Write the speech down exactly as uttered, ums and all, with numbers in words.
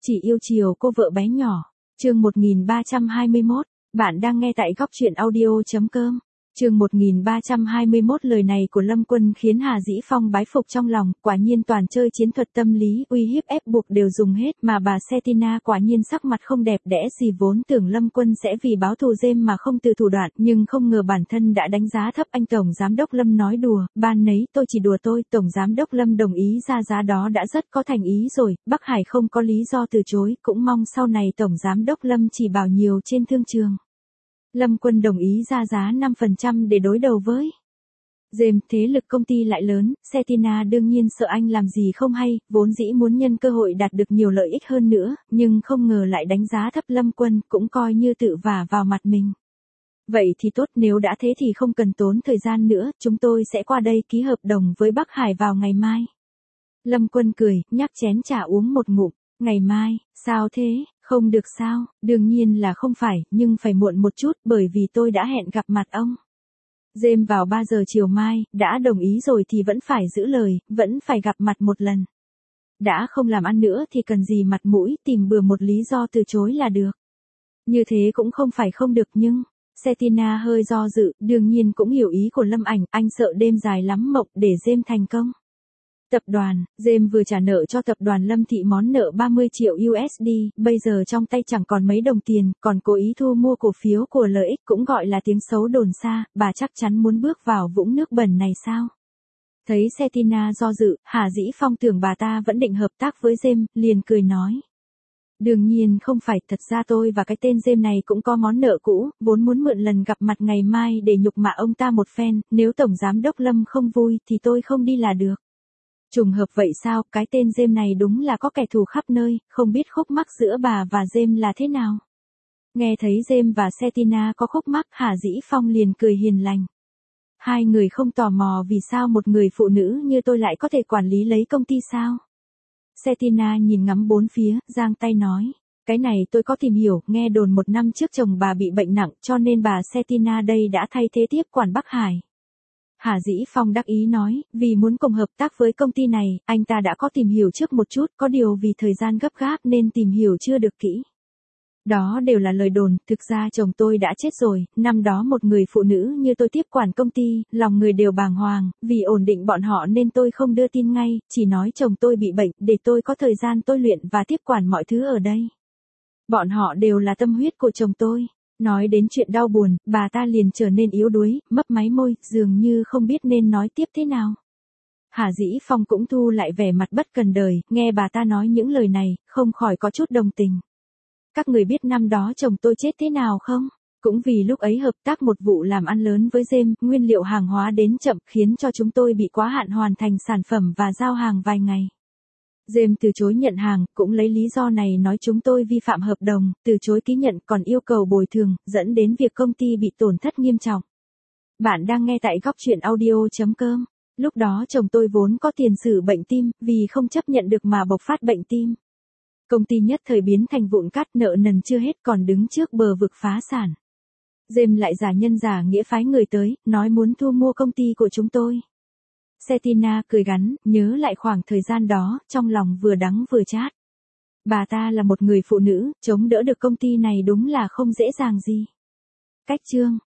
Chỉ yêu chiều cô vợ bé nhỏ. Chương một nghìn ba trăm hai mươi mốt. Bạn đang nghe tại góc truyện audio chấm com. Chương một nghìn ba trăm hai mươi mốt. Lời này của Lâm Quân khiến Hà Dĩ Phong bái phục trong lòng, quả nhiên toàn chơi chiến thuật tâm lý, uy hiếp ép buộc đều dùng hết, mà bà Cetina quả nhiên sắc mặt không đẹp đẽ gì, vốn tưởng Lâm Quân sẽ vì báo thù James mà không từ thủ đoạn, nhưng không ngờ bản thân đã đánh giá thấp anh Tổng Giám đốc Lâm. Nói đùa, ban nấy tôi chỉ đùa tôi, Tổng Giám đốc Lâm đồng ý ra giá đó đã rất có thành ý rồi, Bắc Hải không có lý do từ chối, cũng mong sau này Tổng Giám đốc Lâm chỉ bảo nhiều trên thương trường. Lâm Quân đồng ý ra giá năm phần trăm để đối đầu với James, thế lực công ty lại lớn, Cetina đương nhiên sợ anh làm gì không hay, vốn dĩ muốn nhân cơ hội đạt được nhiều lợi ích hơn nữa, nhưng không ngờ lại đánh giá thấp Lâm Quân, cũng coi như tự vả vào mặt mình. Vậy thì tốt, nếu đã thế thì không cần tốn thời gian nữa, chúng tôi sẽ qua đây ký hợp đồng với Bắc Hải vào ngày mai. Lâm Quân cười, nhắc chén trà uống một ngụm. Ngày mai, sao thế, không được sao, đương nhiên là không phải, nhưng phải muộn một chút bởi vì tôi đã hẹn gặp mặt ông James vào ba giờ chiều mai, đã đồng ý rồi thì vẫn phải giữ lời, vẫn phải gặp mặt một lần. Đã không làm ăn nữa thì cần gì mặt mũi, tìm bừa một lý do từ chối là được. Như thế cũng không phải không được nhưng... Cetina hơi do dự, đương nhiên cũng hiểu ý của Lâm Ảnh, anh sợ đêm dài lắm mộng để James thành công. Tập đoàn, James vừa trả nợ cho tập đoàn Lâm Thị món nợ ba mươi triệu u ét đê, bây giờ trong tay chẳng còn mấy đồng tiền, còn cố ý thu mua cổ phiếu của lợi ích, cũng gọi là tiếng xấu đồn xa, bà chắc chắn muốn bước vào vũng nước bẩn này sao? Thấy Cetina do dự, Hà Dĩ Phong tưởng bà ta vẫn định hợp tác với James, liền cười nói. Đương nhiên không phải, thật ra tôi và cái tên James này cũng có món nợ cũ, vốn muốn mượn lần gặp mặt ngày mai để nhục mạ ông ta một phen, nếu Tổng Giám đốc Lâm không vui thì tôi không đi là được. Trùng hợp vậy sao, cái tên James này đúng là có kẻ thù khắp nơi, không biết khúc mắc giữa bà và James là thế nào. Nghe thấy James và Cetina có khúc mắc, Hà Dĩ Phong liền cười hiền lành. Hai người không tò mò vì sao một người phụ nữ như tôi lại có thể quản lý lấy công ty sao? Cetina nhìn ngắm bốn phía, giang tay nói. Cái này tôi có tìm hiểu, nghe đồn một năm trước chồng bà bị bệnh nặng, cho nên bà Cetina đây đã thay thế tiếp quản Bắc Hải. Hà Dĩ Phong đắc ý nói, vì muốn cùng hợp tác với công ty này, anh ta đã có tìm hiểu trước một chút, có điều vì thời gian gấp gáp nên tìm hiểu chưa được kỹ. Đó đều là lời đồn, thực ra chồng tôi đã chết rồi, năm đó một người phụ nữ như tôi tiếp quản công ty, lòng người đều bàng hoàng, vì ổn định bọn họ nên tôi không đưa tin ngay, chỉ nói chồng tôi bị bệnh, để tôi có thời gian tôi luyện và tiếp quản mọi thứ ở đây. Bọn họ đều là tâm huyết của chồng tôi. Nói đến chuyện đau buồn, bà ta liền trở nên yếu đuối, mấp máy môi, dường như không biết nên nói tiếp thế nào. Hà Dĩ Phong cũng thu lại vẻ mặt bất cần đời, nghe bà ta nói những lời này, không khỏi có chút đồng tình. Các người biết năm đó chồng tôi chết thế nào không? Cũng vì lúc ấy hợp tác một vụ làm ăn lớn với James, nguyên liệu hàng hóa đến chậm khiến cho chúng tôi bị quá hạn hoàn thành sản phẩm và giao hàng vài ngày. James từ chối nhận hàng, cũng lấy lý do này nói chúng tôi vi phạm hợp đồng, từ chối ký nhận còn yêu cầu bồi thường, dẫn đến việc công ty bị tổn thất nghiêm trọng. Bạn đang nghe tại góc truyện audio chấm com. Lúc đó chồng tôi vốn có tiền sử bệnh tim, vì không chấp nhận được mà bộc phát bệnh tim. Công ty nhất thời biến thành vụn cát, nợ nần chưa hết còn đứng trước bờ vực phá sản. James lại giả nhân giả nghĩa phái người tới, nói muốn thu mua công ty của chúng tôi. Cetina cười gắn, nhớ lại khoảng thời gian đó, trong lòng vừa đắng vừa chát. Bà ta là một người phụ nữ, chống đỡ được công ty này đúng là không dễ dàng gì. Cách chương